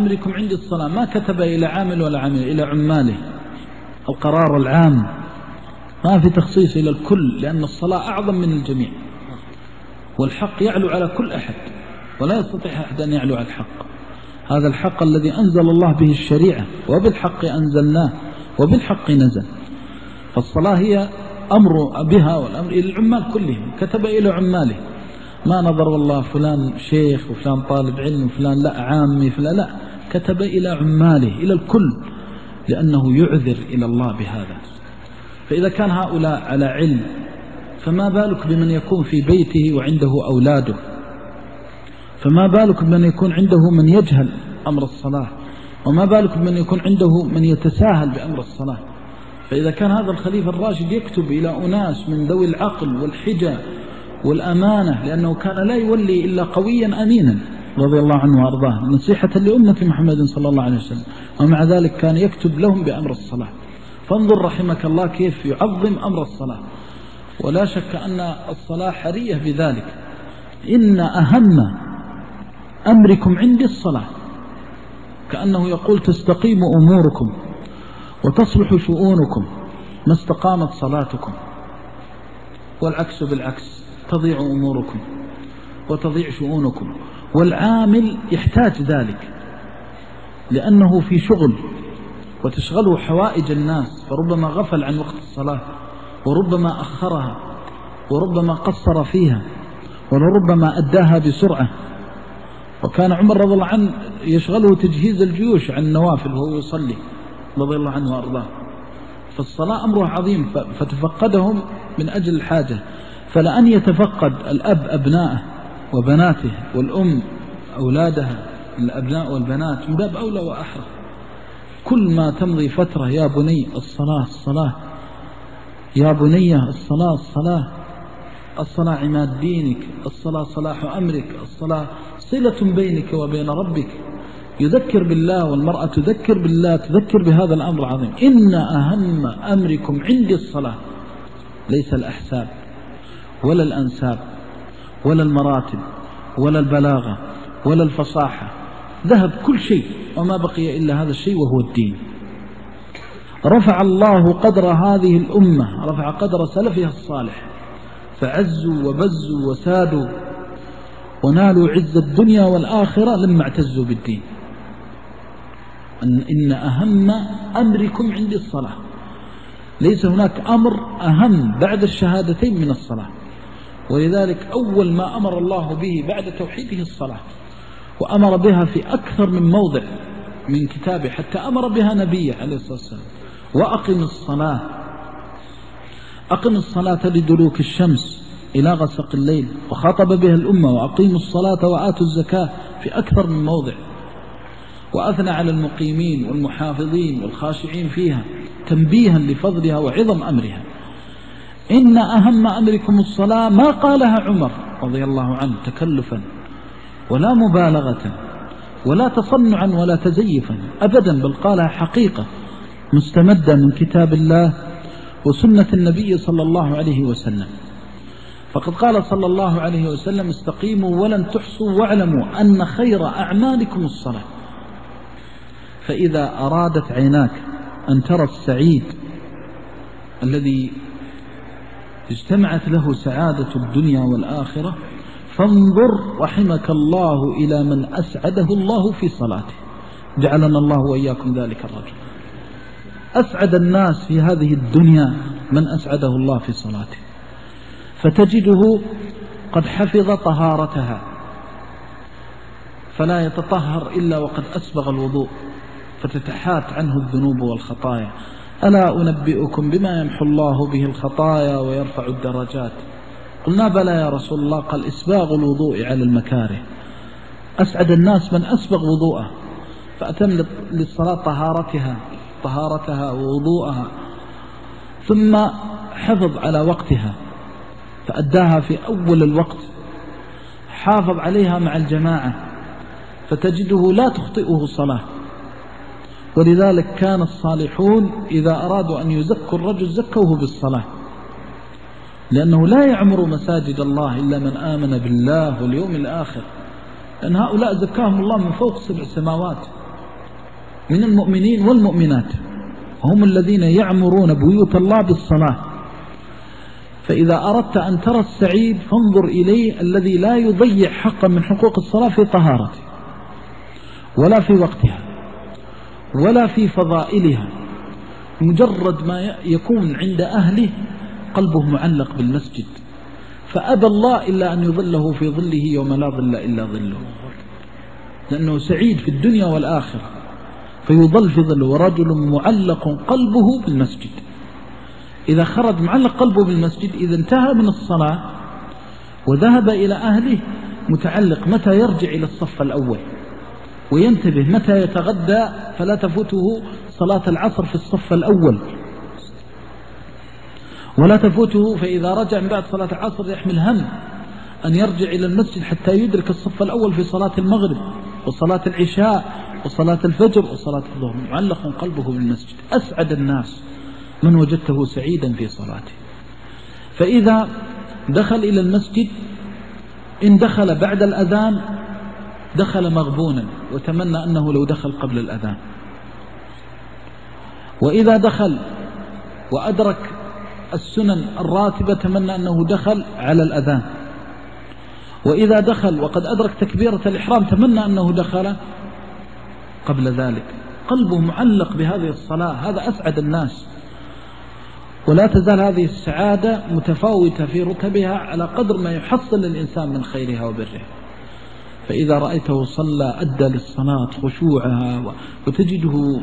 أمركم عندي الصلاة ما كتب إلى عامل ولا عامل، إلى عماله، القرار العام، ما في تخصيص إلى الكل، لأن الصلاة أعظم من الجميع، والحق يعلو على كل أحد، ولا يستطيع أحد أن يعلو على الحق. هذا الحق الذي أنزل الله به الشريعة، وبالحق أنزلناه وبالحق نزل. فالصلاة هي أمر بها، والأمر إلى العمال كلهم، كتب إلى عماله، ما نظر والله فلان شيخ وفلان طالب علم وفلان لا عامي فلان، لا، كتب إلى عماله، إلى الكل، لأنه يعذر إلى الله بهذا. فإذا كان هؤلاء على علم، فما بالك بمن يكون في بيته وعنده أولاده، فما بالك بمن يكون عنده من يجهل أمر الصلاة، وما بالك بمن يكون عنده من يتساهل بأمر الصلاة. فإذا كان هذا الخليفة الراشد يكتب إلى أناس من ذوي العقل والحجة والأمانة، لأنه كان لا يولي إلا قويا أمينا رضي الله عنه وأرضاه، نصيحة لأمة محمد صلى الله عليه وسلم، ومع ذلك كان يكتب لهم بأمر الصلاة. فانظر رحمك الله كيف يعظم أمر الصلاة. ولا شك أن الصلاة حرية بذلك. إن أهم أمركم عندي الصلاة، كأنه يقول تستقيم أموركم وتصلح شؤونكم ما استقامت صلاتكم، والعكس بالعكس، تضيع أموركم وتضيع شؤونكم. والعامل يحتاج ذلك، لأنه في شغل وتشغله حوائج الناس، فربما غفل عن وقت الصلاة، وربما أخرها، وربما قصر فيها، ولربما أداها بسرعة. وكان عمر رضي الله عنه يشغله تجهيز الجيوش عن النوافل وهو يصلي رضي الله عنه وأرضاه. فالصلاة أمرها عظيم، فتفقدهم من أجل الحاجة. فلأن يتفقد الأب أبنائه وبناته، والأم أولادها الأبناء والبنات، من باب أولى وأحرى. كل ما تمضي فترة يا بني الصلاة الصلاة، يا بني الصلاة الصلاة، الصلاة عماد دينك، الصلاة صلاح أمرك، الصلاة صلة بينك وبين ربك. يذكر بالله، والمرأة تذكر بالله، تذكر بهذا الأمر العظيم. إن أهم أمركم عندي الصلاة، ليس الأحساب ولا الأنساب ولا المراتب ولا البلاغة ولا الفصاحة، ذهب كل شيء وما بقي إلا هذا الشيء، وهو الدين. رفع الله قدر هذه الأمة، رفع قدر سلفها الصالح، فعزوا وبزوا وسادوا ونالوا عز الدنيا والآخرة لما اعتزوا بالدين. إن أهم أمركم عندي الصلاة، ليس هناك أمر أهم بعد الشهادتين من الصلاة. ولذلك أول ما أمر الله به بعد توحيده الصلاة، وأمر بها في أكثر من موضع من كتابه، حتى أمر بها نبيه عليه الصلاة والسلام: وأقم الصلاة. أقم الصلاة لدلوك الشمس إلى غسق الليل، وخاطب بها الأمة: وأقيموا الصلاة وآتوا الزكاة، في أكثر من موضع. وأثنى على المقيمين والمحافظين والخاشعين فيها، تنبيها لفضلها وعظم أمرها. إن أهم أمركم الصلاة، ما قالها عمر رضي الله عنه تكلفا ولا مبالغة ولا تصنعا ولا تزيفا أبدا، بل قالها حقيقة مستمدة من كتاب الله وسنة النبي صلى الله عليه وسلم. فقد قال صلى الله عليه وسلم: استقيموا ولن تحصوا، واعلموا أن خير أعمالكم الصلاة. فإذا أرادت عيناك أن ترى السعيد الذي اجتمعت له سعادة الدنيا والآخرة، فانظر رحمك الله إلى من أسعده الله في صلاته. جعلنا الله وإياكم ذلك الرجل. أسعد الناس في هذه الدنيا من أسعده الله في صلاته، فتجده قد حفظ طهارتها، فلا يتطهر إلا وقد أسبغ الوضوء، فتتحات عنه الذنوب والخطايا. ألا أنبئكم بما يمحو الله به الخطايا ويرفع الدرجات؟ قلنا: بلى يا رسول الله. قال: إسباغ الوضوء على المكاره. أسعد الناس من أسبغ وضوءه، فأتم للصلاة طهارتها ووضوءها، ثم حفظ على وقتها فأداها في أول الوقت، حافظ عليها مع الجماعة، فتجده لا تخطئه صلاة. ولذلك كان الصالحون إذا أرادوا أن يزكوا الرجل زكوه بالصلاة، لأنه لا يعمر مساجد الله إلا من آمن بالله واليوم الآخر، لأن هؤلاء زكاهم الله من فوق 7 سماوات، من المؤمنين والمؤمنات، هم الذين يعمرون بيوت الله بالصلاة. فإذا أردت أن ترى السعيد فانظر إليه الذي لا يضيع حقا من حقوق الصلاة في طهارته ولا في وقتها ولا في فضائلها، مجرد ما يكون عند أهله قلبه معلق بالمسجد، فأبى الله إلا أن يظله في ظله يوم لا ظل إلا ظله، لأنه سعيد في الدنيا والآخرة فيظل في ظله. ورجل معلق قلبه بالمسجد، إذا خرج معلق قلبه بالمسجد إذا انتهى من الصلاة وذهب إلى أهله متعلق متى يرجع إلى الصف الأول، وينتبه متى يتغدى فلا تفوته صلاة العصر في الصف الأول ولا تفوته، فإذا رجع من بعد صلاة العصر يحمل هم أن يرجع إلى المسجد حتى يدرك الصف الأول في صلاة المغرب وصلاة العشاء وصلاة الفجر وصلاة الظهر. معلق قلبه بالمسجد. أسعد الناس من وجدته سعيدا في صلاته. فإذا دخل إلى المسجد إن دخل بعد الأذان دخل مغبونا وتمنى أنه لو دخل قبل الأذان، وإذا دخل وأدرك السنن الراتبة تمنى أنه دخل على الأذان، وإذا دخل وقد أدرك تكبيرة الإحرام تمنى أنه دخل قبل ذلك. قلبه معلق بهذه الصلاة، هذا أسعد الناس. ولا تزال هذه السعادة متفاوتة في رتبها على قدر ما يحصل الإنسان من خيرها وبرها. فإذا رأيته صلى أدى للصلاة خشوعها وتجده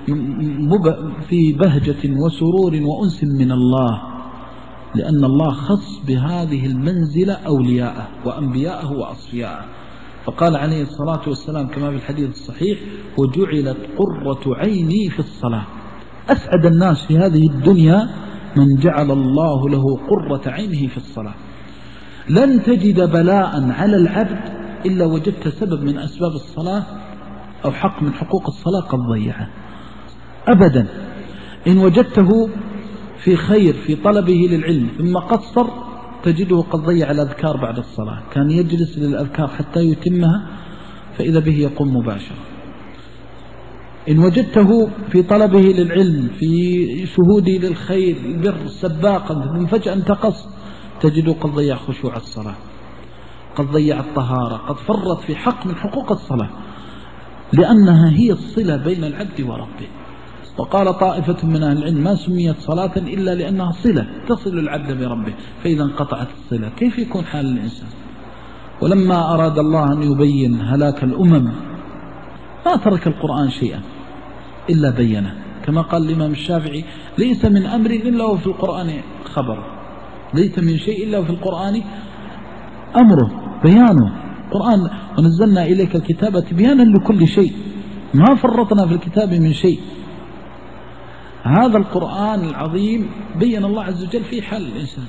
في بهجة وسرور وأنس من الله، لأن الله خص بهذه المنزلة أولياءه وأنبياءه وأصفياءه. فقال عليه الصلاة والسلام كما في الحديث الصحيح: وجعلت قرة عيني في الصلاة. أسعد الناس في هذه الدنيا من جعل الله له قرة عينه في الصلاة. لن تجد بلاء على العبد إلا وجدت سبب من أسباب الصلاة أو حق من حقوق الصلاة قد ضيعه أبدا. إن وجدته في خير في طلبه للعلم ثم قصر تجده قد ضيع الأذكار بعد الصلاة، كان يجلس للأذكار حتى يتمها فإذا به يقوم مباشرة. إن وجدته في طلبه للعلم في شهوده للخير البر سباقا ثم فجأة انتقص تجده قد ضيع خشوع الصلاة، قد ضيع الطهارة، قد فرط في حق من حقوق الصلاة، لأنها هي الصلة بين العبد وربه. وقال طائفة من أهل العلم: ما سميت صلاة إلا لأنها صلة تصل العبد بربه، فإذا انقطعت الصلة كيف يكون حال الإنسان؟ ولما أراد الله أن يبين هلاك الأمم ما ترك القرآن شيئا إلا بينه، كما قال الإمام الشافعي: ليس من أمر إلا وفي القرآن خبر، ليس من شيء إلا وفي القرآن أمره بيانه. القرآن: ونزلنا إليك الكتاب تبيانا لكل شيء، ما فرطنا في الكتاب من شيء. هذا القرآن العظيم بين الله عز وجل في حال الإنسان.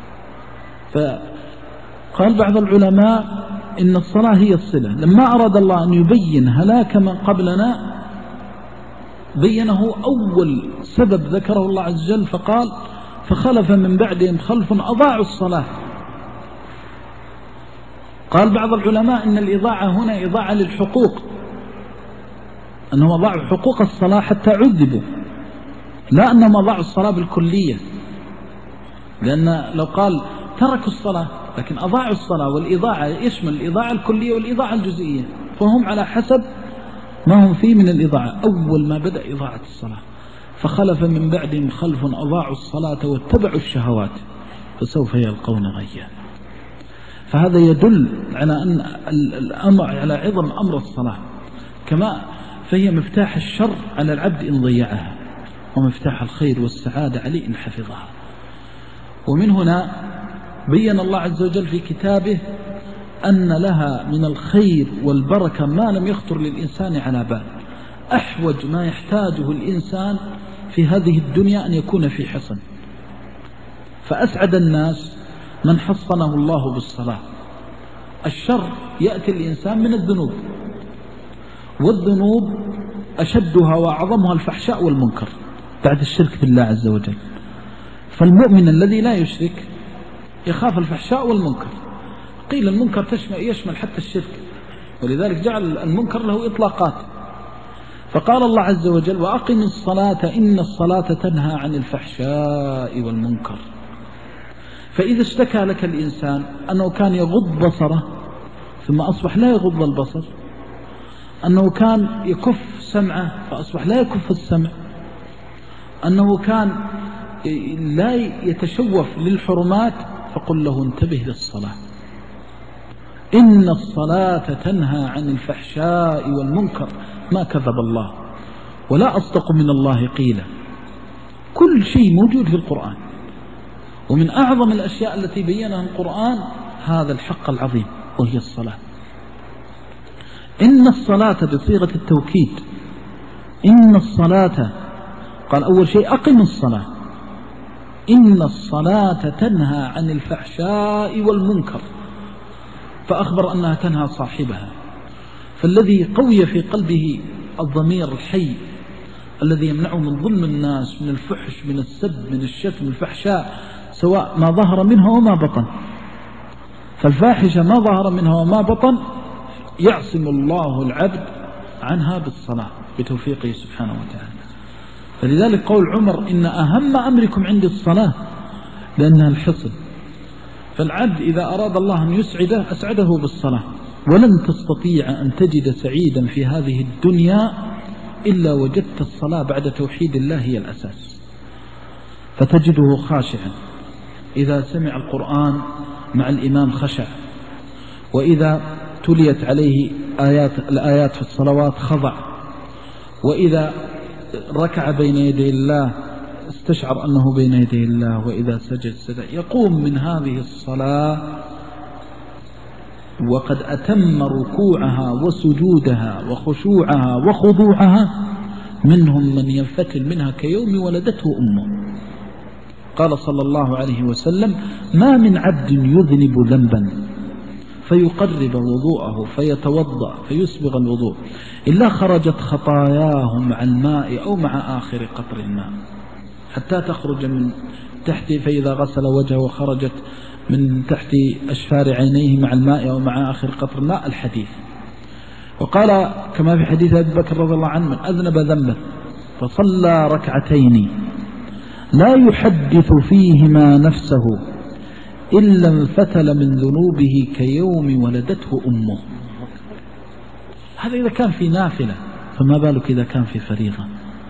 فقال بعض العلماء إن الصلاة هي الصلة. لما أراد الله أن يبين هلاك من قبلنا بينه أول سبب ذكره الله عز وجل فقال: فخلف من بعدهم خلف أضاعوا الصلاة. قال بعض العلماء إن الإضاعة هنا إضاعة للحقوق، أنهم أضاعوا حقوق الصلاة حتى عذبوا، لا أنهم أضاعوا الصلاة بالكلية، لأن لو قال تركوا الصلاة لكن أضاعوا الصلاة، والإضاعة يشمل الإضاعة الكلية والإضاعة الجزئية، فهم على حسب ما هم فيه من الإضاعة. أول ما بدأ إضاعة الصلاة: فخلف من بعدهم خلف أضاعوا الصلاة واتبعوا الشهوات فسوف يلقون غيا. فهذا يدل على أن الأمر على عظم أمر الصلاة، كما فهي مفتاح الشر على العبد إن ضيعها، ومفتاح الخير والسعادة عليه إن حفظها. ومن هنا بين الله عز وجل في كتابه أن لها من الخير والبركة ما لم يخطر للإنسان على بال. أحوج ما يحتاجه الإنسان في هذه الدنيا أن يكون في حصن، فأسعد الناس من حصنه الله بالصلاة. الشر يأتي الإنسان من الذنوب، والذنوب أشدها وأعظمها الفحشاء والمنكر بعد الشرك بالله عز وجل. فالمؤمن الذي لا يشرك يخاف الفحشاء والمنكر. قيل المنكر يشمل حتى الشرك، ولذلك جعل المنكر له إطلاقات. فقال الله عز وجل وأقم الصلاة إن الصلاة تنهى عن الفحشاء والمنكر. فإذا اشتكى لك الإنسان أنه كان يغض بصره ثم أصبح لا يغض البصر، أنه كان يكف سمعه فأصبح لا يكف السمع، أنه كان لا يتشوف للحرمات، فقل له انتبه للصلاة، إن الصلاة تنهى عن الفحشاء والمنكر. ما كذب الله ولا أصدق من الله قيلا. كل شيء موجود في القرآن، ومن أعظم الأشياء التي بينها القرآن هذا الحق العظيم وهي الصلاة. إن الصلاة بصيغة التوكيد، إن الصلاة قال أول شيء أقم الصلاة، إن الصلاة تنهى عن الفحشاء والمنكر، فأخبر أنها تنهى صاحبها. فالذي قوي في قلبه الضمير الحي الذي يمنعه من ظلم الناس، من الفحش، من السب، من الشتم، الفحشاء سواء ما ظهر منها وما بطن، فالفاحشة ما ظهر منها وما بطن يعصم الله العبد عنها بالصلاة بتوفيقه سبحانه وتعالى. فلذلك قول عمر إن أهم أمركم عندي الصلاة، لأنها الحصن. فالعبد إذا أراد الله أن يسعده أسعده بالصلاة، ولن تستطيع أن تجد سعيدا في هذه الدنيا إلا وجدت الصلاة بعد توحيد الله هي الأساس. فتجده خاشعا، إذا سمع القرآن مع الإمام خشع، وإذا تليت عليه الآيات في الصلوات خضع، وإذا ركع بين يدي الله استشعر أنه بين يدي الله، وإذا سجد سجد. يقوم من هذه الصلاة وقد أتم ركوعها وسجودها وخشوعها وخضوعها، منهم من ينفتل منها كيوم ولدته أمه. قال صلى الله عليه وسلم ما من عبد يذنب ذنبا فيقرب وضوءه فيتوضأ فيسبغ الوضوء إلا خرجت خطاياه مع الماء أو مع آخر قطر الماء حتى تخرج من تحت، فإذا غسل وجهه خرجت من تحت أشفار عينيه مع الماء أو مع آخر قطر الماء. الحديث. وقال كما في حديث أبي بكر رضي الله عنه من أذنب ذنبا فصلى ركعتين لا يحدث فيهما نفسه إلا انفتل من ذنوبه كيوم ولدته أمه. هذا إذا كان في نافلة، فما بالك إذا كان في فريضة.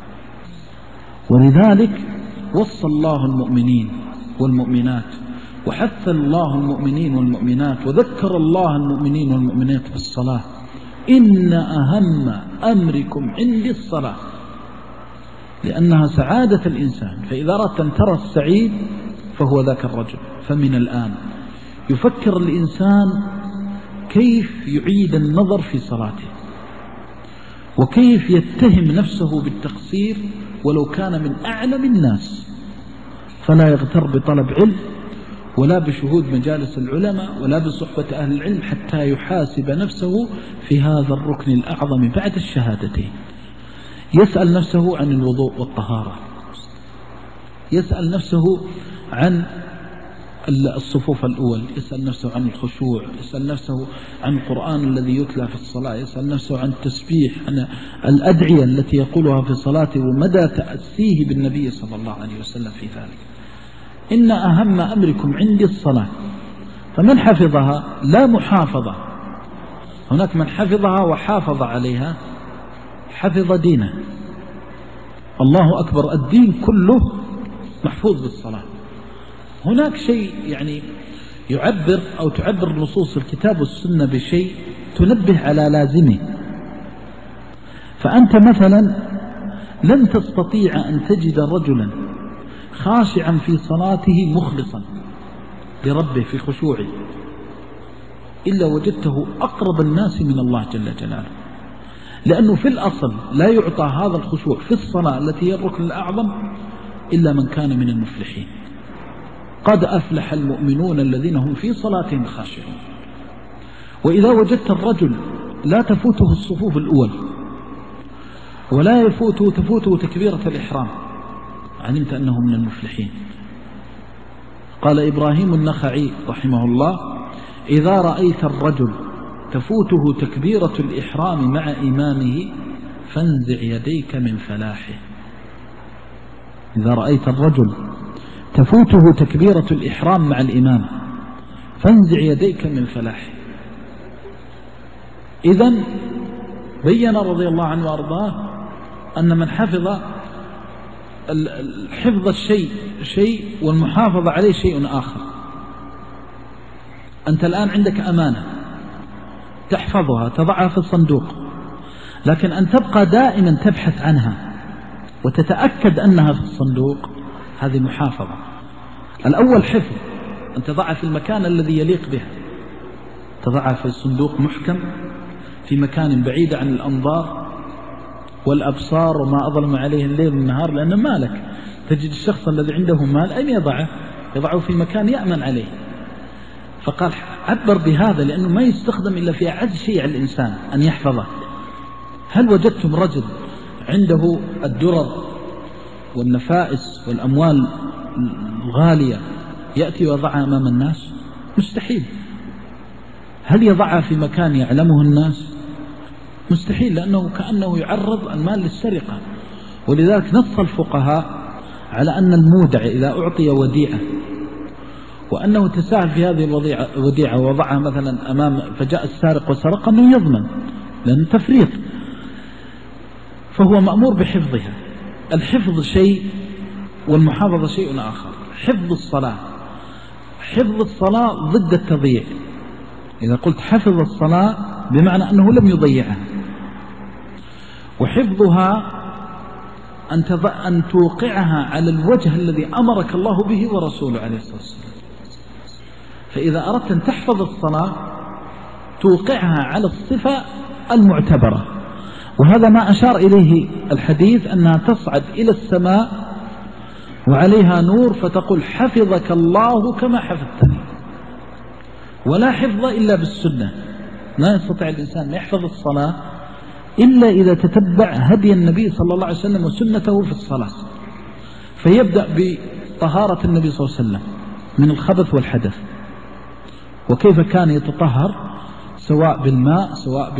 ولذلك وصى الله المؤمنين والمؤمنات، وحث الله المؤمنين والمؤمنات، وذكر الله المؤمنين والمؤمنات بالصلاة. إن أهم أمركم عندي الصلاة، لأنها سعادة الإنسان. فإذا أردت أن ترى السعيد فهو ذاك الرجل. فمن الآن يفكر الإنسان كيف يعيد النظر في صلاته، وكيف يتهم نفسه بالتقصير ولو كان من أعلم الناس، فلا يغتر بطلب علم ولا بشهود مجالس العلماء ولا بصحبة أهل العلم حتى يحاسب نفسه في هذا الركن الأعظم بعد الشهادتين. يسأل نفسه عن الوضوء والطهارة، يسأل نفسه عن الصفوف الأول، يسأل نفسه عن الخشوع، يسأل نفسه عن القرآن الذي يتلى في الصلاة، يسأل نفسه عن التسبيح، عن الأدعية التي يقولها في صلاته، ومدى تأسيه بالنبي صلى الله عليه وسلم في ذلك. إن أهم أمركم عندي الصلاة. فمن حفظها لا محافظة، هناك من حفظها وحافظ عليها حفظ دينه. الله أكبر، الدين كله محفوظ بالصلاة. هناك شيء يعني يعبر أو تعبر نصوص الكتاب والسنة بشيء تنبه على لازمه. فأنت مثلا لن تستطيع أن تجد رجلا خاشعا في صلاته مخلصا لربه في خشوعه إلا وجدته أقرب الناس من الله جل جلاله، لأنه في الأصل لا يعطى هذا الخشوع في الصلاة التي هي الركن الأعظم إلا من كان من المفلحين. قد أفلح المؤمنون الذين هم في صلاتهم خاشعون. وإذا وجدت الرجل لا تفوته الصفوف الأول ولا تفوته تكبيرة الإحرام، علمت أنه من المفلحين. قال إبراهيم النخعي رحمه الله إذا رأيت الرجل تفوته تكبيرة الإحرام مع إمامه فانزع يديك من فلاحه. إذا رأيت الرجل تفوته تكبيرة الإحرام مع الإمام فانزع يديك من فلاحه. إذن بين رضي الله عنه وأرضاه أن من حفظ الشيء شيء والمحافظة عليه شيء آخر. أنت الآن عندك أمانة تحفظها تضعها في الصندوق، لكن أن تبقى دائما تبحث عنها وتتأكد أنها في الصندوق، هذه محافظة. الأول حفظ، أن تضعها في المكان الذي يليق بها، تضعها في الصندوق محكم في مكان بعيد عن الأنظار والأبصار وما أظلم عليه الليل والنهار، لأنه مالك. تجد الشخص الذي عنده مال أين يضعه في مكان يأمن عليه. فقال عبر بهذا لأنه ما يستخدم إلا في أعز شيء على الإنسان أن يحفظه. هل وجدتم رجل عنده الدرر والنفائس والأموال الغالية يأتي ويضعها أمام الناس؟ مستحيل. هل يضعها في مكان يعلمه الناس؟ مستحيل، لأنه كأنه يعرض المال للسرقة. ولذلك نص الفقهاء على أن المودع إذا أعطي وديعة وأنه تساهل في هذه الوديعة ووضعها مثلا أمام فجاء السارق وسرق أنه يضمن، لأن تفريط، فهو مأمور بحفظها. الحفظ شيء والمحافظة شيء آخر. حفظ الصلاة ضد التضييع. إذا قلت حفظ الصلاة بمعنى أنه لم يضيعها، وحفظها أن توقعها على الوجه الذي أمرك الله به ورسوله عليه الصلاة والسلام. فإذا أردت أن تحفظ الصلاة توقعها على الصفة المعتبرة، وهذا ما أشار إليه الحديث أنها تصعد إلى السماء وعليها نور فتقول حفظك الله كما حفظتني. ولا حفظ إلا بالسنة، ما يستطيع الإنسان أن يحفظ الصلاة إلا إذا تتبع هدي النبي صلى الله عليه وسلم وسنته في الصلاة. فيبدأ بطهارة النبي صلى الله عليه وسلم من الخبث والحدث، وكيف كان يتطهر سواء بالماء سواء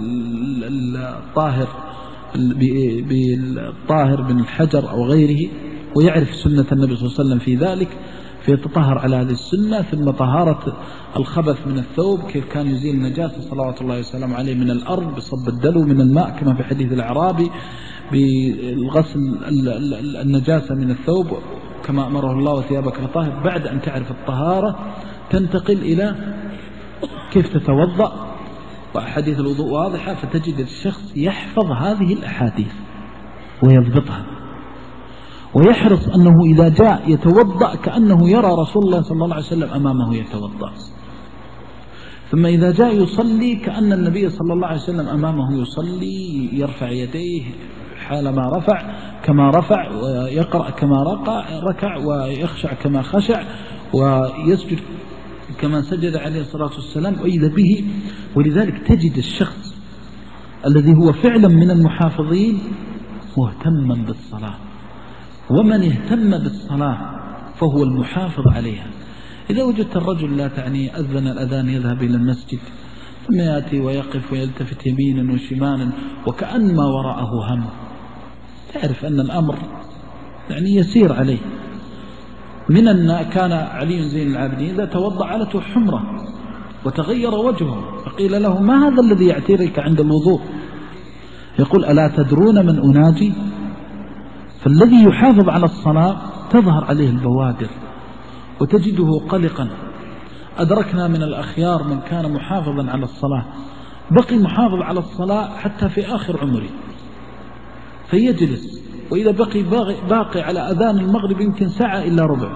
بالطاهر من الحجر أو غيره، ويعرف سنة النبي صلى الله عليه وسلم في ذلك فيتطهر على هذه السنة. ثم طهارة الخبث من الثوب، كيف كان يزيل النجاسة صلوات الله وسلامه عليه من الأرض بصب الدلو من الماء كما في حديث الأعرابي، بالغسل النجاسة من الثوب كما أمره الله وثيابك فطهر. بعد أن تعرف الطهارة تنتقل إلى كيف تتوضأ، وأحاديث الوضوء واضحة، فتجد الشخص يحفظ هذه الأحاديث ويضبطها، ويحرص أنه إذا جاء يتوضأ كأنه يرى رسول الله صلى الله عليه وسلم أمامه يتوضأ. ثم إذا جاء يصلي كأن النبي صلى الله عليه وسلم أمامه يصلي، يرفع يديه حال ما رفع كما رفع، ويقرأ كما ركع، ويخشع كما خشع، ويسجد كما سجد عليه الصلاة والسلام، وإذا به. ولذلك تجد الشخص الذي هو فعلا من المحافظين مهتما بالصلاة، ومن اهتم بالصلاة فهو المحافظ عليها. إذا وجدت الرجل لا تعني أذن الأذان يذهب إلى المسجد ثم يأتي ويقف ويلتفت يمينا وشمالا وكأن ما وراءه هم، تعرف أن الأمر يعني يسير عليه. كان علي زين العابدين إذا توضأ علته حمرة وتغير وجهه، فقيل له ما هذا الذي يعتريك عند الوضوء؟ يقول ألا تدرون من أناجي؟ فالذي يحافظ على الصلاة تظهر عليه البوادر وتجده قلقا. أدركنا من الأخيار من كان محافظا على الصلاة بقي محافظ على الصلاة حتى في آخر عمره، فيجلس وإذا بقي باقي على أذان المغرب يمكن ساعة إلا ربع،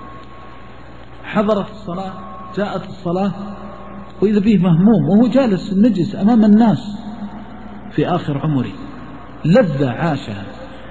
حضرت الصلاة جاءت الصلاة وإذا به مهموم وهو جالس نجس أمام الناس في آخر عمره. لذة عاشها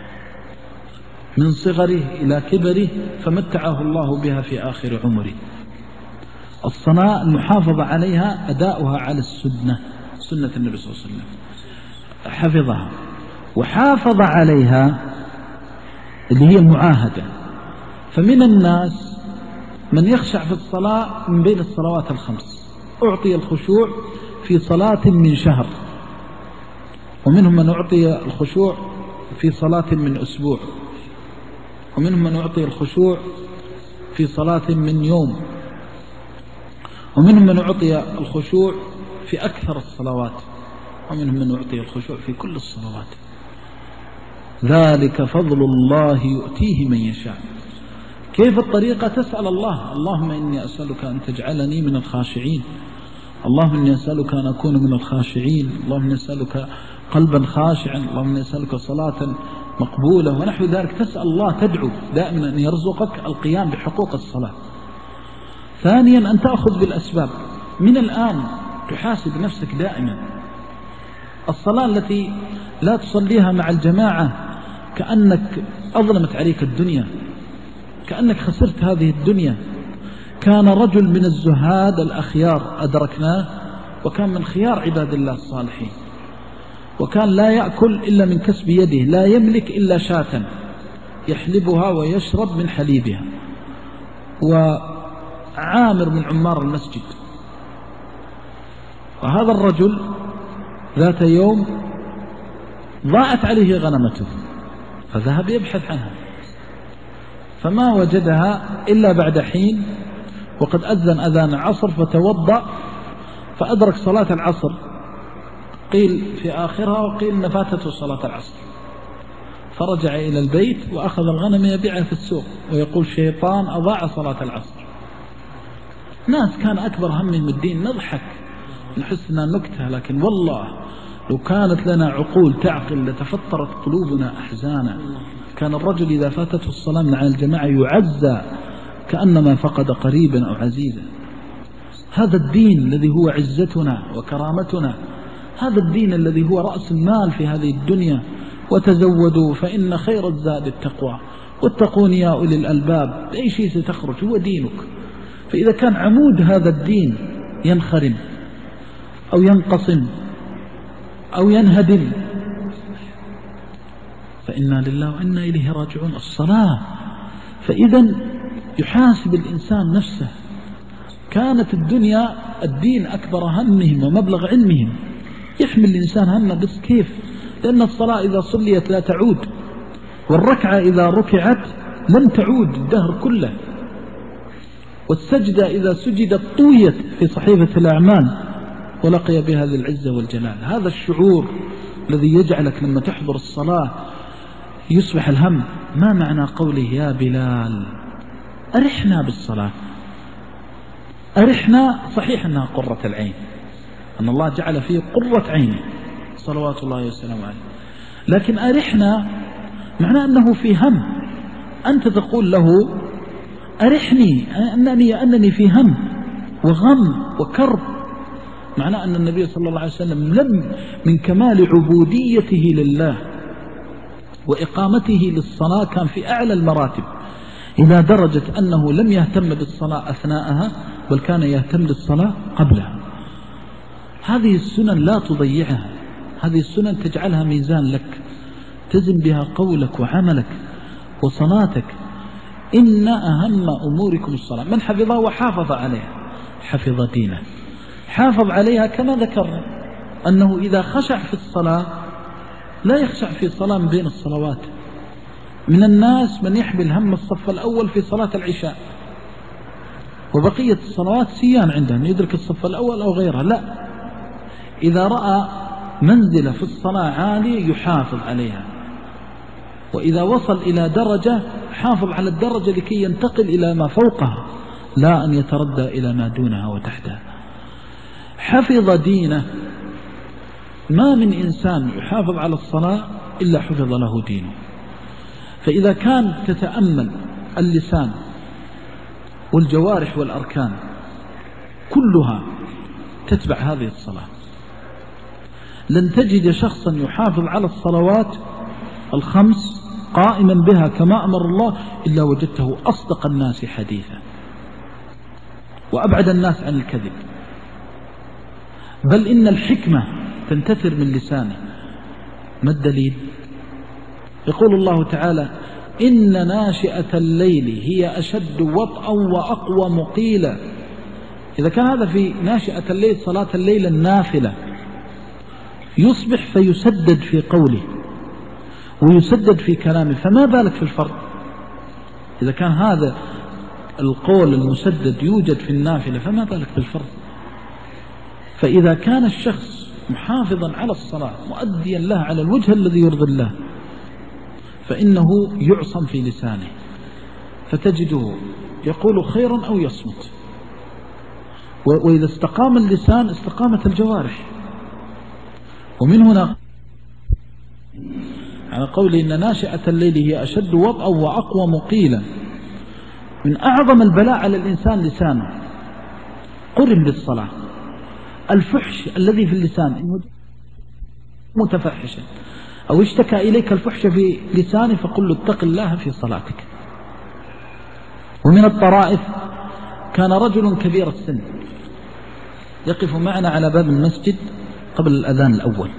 من صغره إلى كبره فمتعه الله بها في آخر عمره. الصلاة المحافظة عليها أداؤها على السنة، سنة النبي صلى الله عليه وسلم، حفظها وحافظ عليها اللي هي المعاهدة. فمن الناس من يخشع في الصلاة من بين الصلوات الخمس، أعطي الخشوع في صلاة من شهر ومنهم من أعطي الخشوع في صلاة من أسبوع، ومنهم من أعطي الخشوع في صلاة من يوم، ومنهم من أعطي الخشوع في أكثر الصلوات، ومنهم من أعطي الخشوع في كل الصلوات. ذلك فضل الله يؤتيه من يشاء. كيف الطريقة؟ تسأل الله: اللهم إني أسألك أن تجعلني من الخاشعين، اللهم إني أسألك أن أكون من الخاشعين، اللهم إني أسألك قلبا خاشعا، اللهم إني أسألك صلاة مقبولة، ونحو ذلك. تسأل الله، تدعو دائما أن يرزقك القيام بحقوق الصلاة. ثانيا أن تأخذ بالأسباب. من الآن تحاسب نفسك دائما. الصلاة التي لا تصليها مع الجماعة كأنك أظلمت عليك الدنيا، كأنك خسرت هذه الدنيا. كان رجل من الزهاد الأخيار أدركناه، وكان من خيار عباد الله الصالحين، وكان لا يأكل إلا من كسب يده، لا يملك إلا شاة يحلبها ويشرب من حليبها، وعامر من عمار المسجد. وهذا الرجل ذات يوم ضاعت عليه غنمته، فذهب يبحث عنها، فما وجدها إلا بعد حين، وقد أذن أذان العصر، فتوضأ فأدرك صلاة العصر، قيل في آخرها وقيل إن فاتته صلاة العصر. فرجع إلى البيت وأخذ الغنم يبيعها في السوق ويقول: شيطان أضاع صلاة العصر. ناس كان أكبر همهم الدين. نضحك نحس أنها نكتة، لكن والله لو كانت لنا عقول تعقل لتفطرت قلوبنا أحزانا. كان الرجل إذا فاتته الصلاة مع الجماعة يعزى كأنما فقد قريبا أو عزيزا. هذا الدين الذي هو عزتنا وكرامتنا، هذا الدين الذي هو رأس المال في هذه الدنيا. وتزودوا فإن خير الزاد التقوى واتقون يا أولي الألباب. أي شيء ستخرج هو دينك. فإذا كان عمود هذا الدين ينخرم أو ينقسم أو ينهدم فإنا لله وإنا إليه راجعون. الصلاة. فإذا يحاسب الإنسان نفسه. كانت الدنيا الدين أكبر همهم ومبلغ علمهم، يحمل الإنسان همه، بس كيف؟ لأن الصلاة إذا صليت لا تعود، والركعة إذا ركعت لن تعود الدهر كله، والسجدة إذا سجدت طويت في صحيفة الأعمال ولقي بهذه العزة والجلال. هذا الشعور الذي يجعلك لما تحضر الصلاة يصبح الهم. ما معنى قوله: يا بلال أرحنا بالصلاة؟ أرحنا صحيح أنها قرة العين، أن الله جعل فيه قرة عين صلوات الله وسلامه عليه، لكن أرحنا معناه أنه في هم. أنت تقول له: أرحني، أنني في هم وغم وكرب. معناه أن النبي صلى الله عليه وسلم لم من كمال عبوديته لله وإقامته للصلاة كان في أعلى المراتب، إلى درجة أنه لم يهتم بالصلاة أثناءها، بل كان يهتم بالصلاة قبلها. هذه السنن لا تضيعها، هذه السنن تجعلها ميزان لك، تزن بها قولك وعملك وصلاتك. إن أهم أموركم الصلاة. من حفظها وحافظ عليها حفظ دينه. حافظ عليها كما ذكرنا أنه إذا خشع في الصلاة لا يخشع في صلاة من بين الصلوات. من الناس من يحمل هم الصف الأول في صلاة العشاء، وبقية الصلوات سيان عندهم يدرك الصف الأول أو غيرها. لا، إذا رأى منزلة في الصلاة عالية يحافظ عليها، وإذا وصل إلى درجة حافظ على الدرجة لكي ينتقل إلى ما فوقها، لا أن يتردى إلى ما دونها وتحتها. حفظ دينه. ما من إنسان يحافظ على الصلاة إلا حفظ له دينه. فإذا كان تتأمل اللسان والجوارح والأركان كلها تتبع هذه الصلاة، لن تجد شخصا يحافظ على الصلوات الخمس قائما بها كما أمر الله إلا وجدته أصدق الناس حديثا وأبعد الناس عن الكذب، بل إن الحكمة تنتثر من لسانه. ما الدليل؟ يقول الله تعالى: إن ناشئة الليل هي أشد وطئا وأقوى مقيلا. إذا كان هذا في ناشئة الليل صلاة الليل النافلة، يصبح فيسدد في قوله ويسدد في كلامه، فما بالك في الفرض؟ إذا كان هذا القول المسدد يوجد في النافلة فما بالك بالفرض؟ فإذا كان الشخص محافظا على الصلاة مؤديا لها على الوجه الذي يرضي الله فإنه يعصم في لسانه، فتجده يقول خيرا أو يصمت. وإذا استقام اللسان استقامت الجوارح. ومن هنا على قول إن ناشئة الليل هي أشد وطئا وأقوى مقيلا. من أعظم البلاء على الإنسان لسانه، قرن بالصلاة. الفحش الذي في اللسان متفحشا أو اشتكى إليك الفحش في لسانه فقل له اتق الله في صلاتك. ومن الطرائف كان رجل كبير السن يقف معنا على باب المسجد قبل الأذان الأول،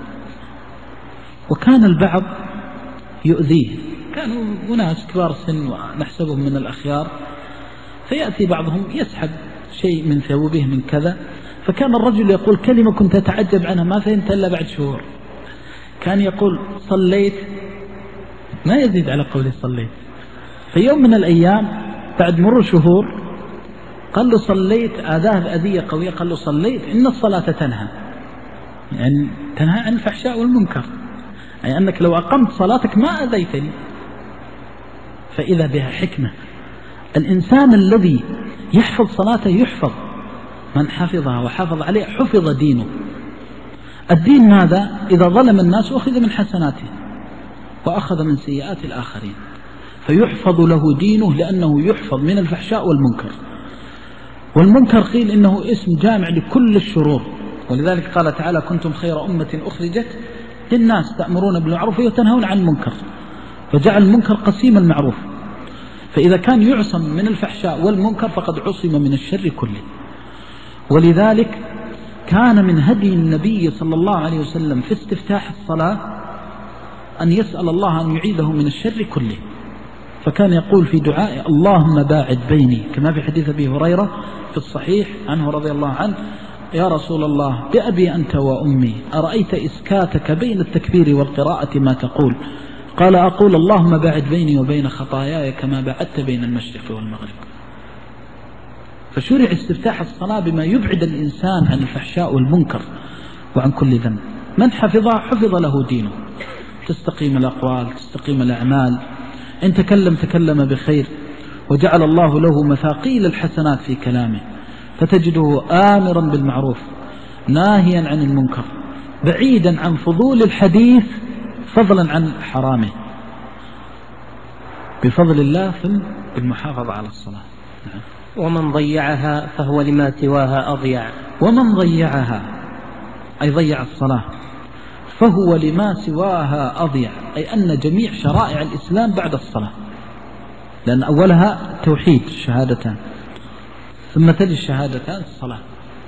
وكان البعض يؤذيه، كانوا أناس كبار السن ونحسبهم من الأخيار، فيأتي بعضهم يسحب شيء من ثوبه من كذا، فكان الرجل يقول كلمة كنت أتعجب عنها ما فهمت إلا بعد شهور. كان يقول صليت، ما يزيد على قوله صليت. في يوم من الأيام بعد مرور شهور قال له صليت، آذاه بأذية قوية، قال له صليت إن الصلاة تنهى، يعني تنهى عن الفحشاء والمنكر، يعني أنك لو أقمت صلاتك ما أذيتني. فإذا بها حكمة. الإنسان الذي يحفظ صلاته يحفظ، من حفظها وحافظ عليه حفظ دينه. الدين ماذا؟ إذا ظلم الناس أخذ من حسناته وأخذ من سيئات الآخرين، فيحفظ له دينه لأنه يحفظ من الفحشاء والمنكر. والمنكر قيل إنه اسم جامع لكل الشرور، ولذلك قال تعالى كنتم خير أمة أخرجت للناس تأمرون بالمعروف وتنهون عن المنكر، فجعل المنكر قسيم المعروف. فإذا كان يعصم من الفحشاء والمنكر فقد عصم من الشر كله. ولذلك كان من هدي النبي صلى الله عليه وسلم في استفتاح الصلاة أن يسأل الله أن يعيذه من الشر كله، فكان يقول في دعاء اللهم باعد بيني، كما في حديث أبي هريرة في الصحيح عنه رضي الله عنه، يا رسول الله بأبي أنت وأمي أرأيت إسكاتك بين التكبير والقراءة ما تقول؟ قال أقول اللهم باعد بيني وبين خطاياي كما باعدت بين المشرق والمغرب. فشرع استفتاح الصلاة بما يبعد الإنسان عن الفحشاء والمنكر وعن كل ذنب. من حفظها حفظ له دينه، تستقيم الأقوال تستقيم الأعمال، إن تكلم تكلم بخير، وجعل الله له مثاقيل الحسنات في كلامه، فتجده آمرا بالمعروف ناهيا عن المنكر، بعيدا عن فضول الحديث فضلا عن حرامه، بفضل الله ثم بالمحافظة على الصلاة. ومن ضيعها فهو لما سواها أضيع. ومن ضيعها أي ضيع الصلاة فهو لما سواها أضيع، أي أن جميع شرائع الإسلام بعد الصلاة، لأن أولها توحيد الشهادتان ثم تلي الشهادتان الصلاة.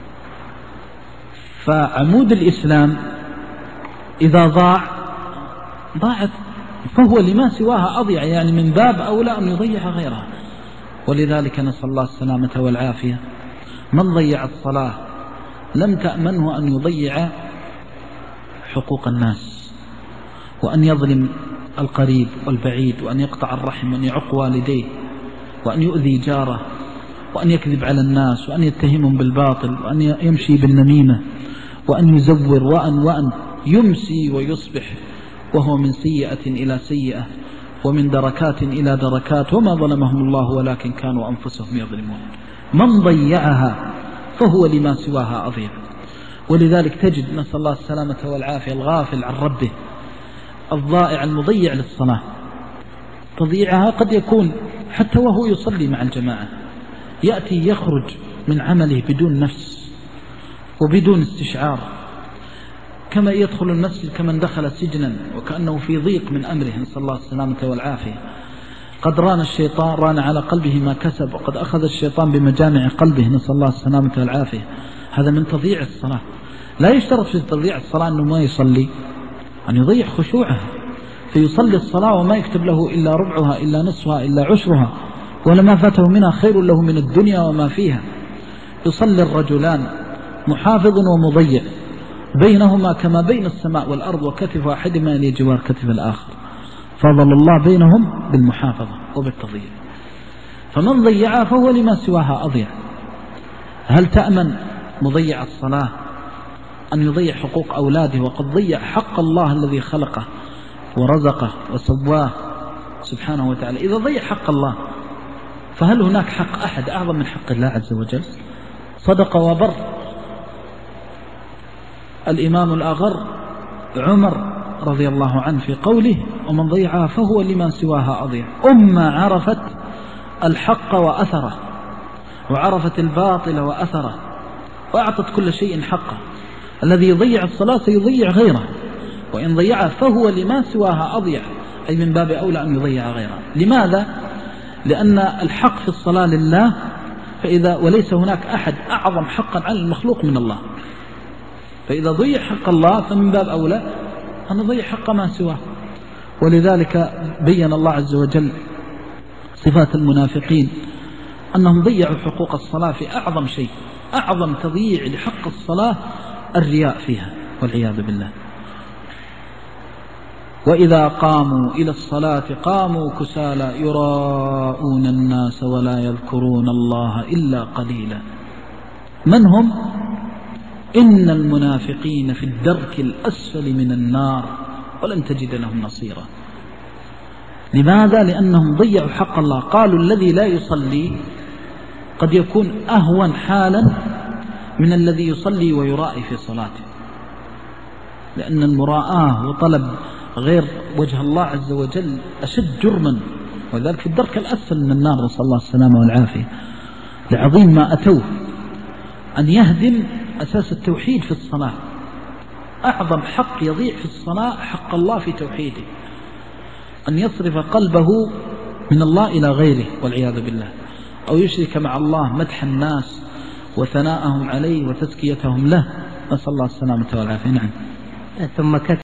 فعمود الإسلام إذا ضاعت فهو لما سواها أضيع، يعني من باب أولى أن يضيع غيرها. ولذلك نسأل الله السلامة والعافية. من ضيع الصلاة لم تأمنه أن يضيع حقوق الناس، وأن يظلم القريب والبعيد، وأن يقطع الرحم، وأن يعق والديه، وأن يؤذي جاره، وأن يكذب على الناس، وأن يتهمهم بالباطل، وأن يمشي بالنميمة، وأن يزور، وأن يمسي ويصبح وهو من سيئة إلى سيئة، ومن دركات إلى دركات، وما ظلمهم الله ولكن كانوا أنفسهم يظلمون. من ضيعها فهو لما سواها أضيع. ولذلك تجد نسأل الله السلامة والعافية الغافل عن ربه، الضائع المضيع للصلاة، تضيعها قد يكون حتى وهو يصلي مع الجماعة، يأتي يخرج من عمله بدون نفس وبدون استشعار، كما يدخل المسجد كمن دخل سجنا وكأنه في ضيق من أمره، نسأل الله السلامة والعافية. قد ران الشيطان، ران على قلبه ما كسب، وقد أخذ الشيطان بمجامع قلبه، نسأل الله السلامة والعافية. هذا من تضييع الصلاة. لا يشترط في تضييع الصلاة أنه ما يصلي، أن يضيع خشوعها، فيصلي الصلاة وما يكتب له إلا ربعها إلا نصفها إلا عشرها، ولما فاته منها خير له من الدنيا وما فيها. يصلي الرجلان محافظ ومضيع، بينهما كما بين السماء والأرض وكتف أحدهما إلى جوار كتف الآخر، فضل الله بينهم بالمحافظة وبالتضييع. فمن ضيعها فهو لما سواها أضيع. هل تأمن مضيع الصلاة أن يضيع حقوق أولاده وقد ضيع حق الله الذي خلقه ورزقه وسواه سبحانه وتعالى؟ إذا ضيع حق الله فهل هناك حق أحد أعظم من حق الله عز وجل؟ صدق وبر. الإمام الأغر عمر رضي الله عنه في قوله: ومن ضيعها فهو لما سواها أضيع. أمة عرفت الحق وأثره، وعرفت الباطل وأثره، وأعطت كل شيء حقه. الذي يضيع الصلاة سيضيع غيره، وإن ضيعها فهو لما سواها أضيع، أي من باب أولى أن يضيع غيره. لماذا؟ لأن الحق في الصلاة لله، وليس هناك أحد أعظم حقا على المخلوق من الله. فإذا ضيع حق الله فمن باب أولى أن نضيع حق ما سواه. ولذلك بين الله عز وجل صفات المنافقين أنهم ضيعوا حقوق الصلاة في أعظم شيء. أعظم تضييع لحق الصلاة الرياء فيها والعياذ بالله. وإذا قاموا إلى الصلاة قاموا كسالى يراءون الناس ولا يذكرون الله إلا قليلا. من هم؟ إن المنافقين في الدرك الأسفل من النار ولن تجد لهم نصيرا. لماذا؟ لأنهم ضيعوا حق الله. قالوا الذي لا يصلي قد يكون أهون حالا من الذي يصلي ويرائي في صلاته، لأن المراءة وطلب غير وجه الله عز وجل أشد جرما، وذلك في الدرك الأسفل من النار، نسأل الله السلامة والعافية. لعظيم ما أتوه أن يهدم أساس التوحيد في الصلاة. أعظم حق يضيع في الصلاة حق الله في توحيده، أن يصرف قلبه من الله إلى غيره والعياذ بالله، أو يشرك مع الله مدح الناس وثناءهم عليه وتزكيتهم له، نسأل الله السلامة والعافية. نعم. ثم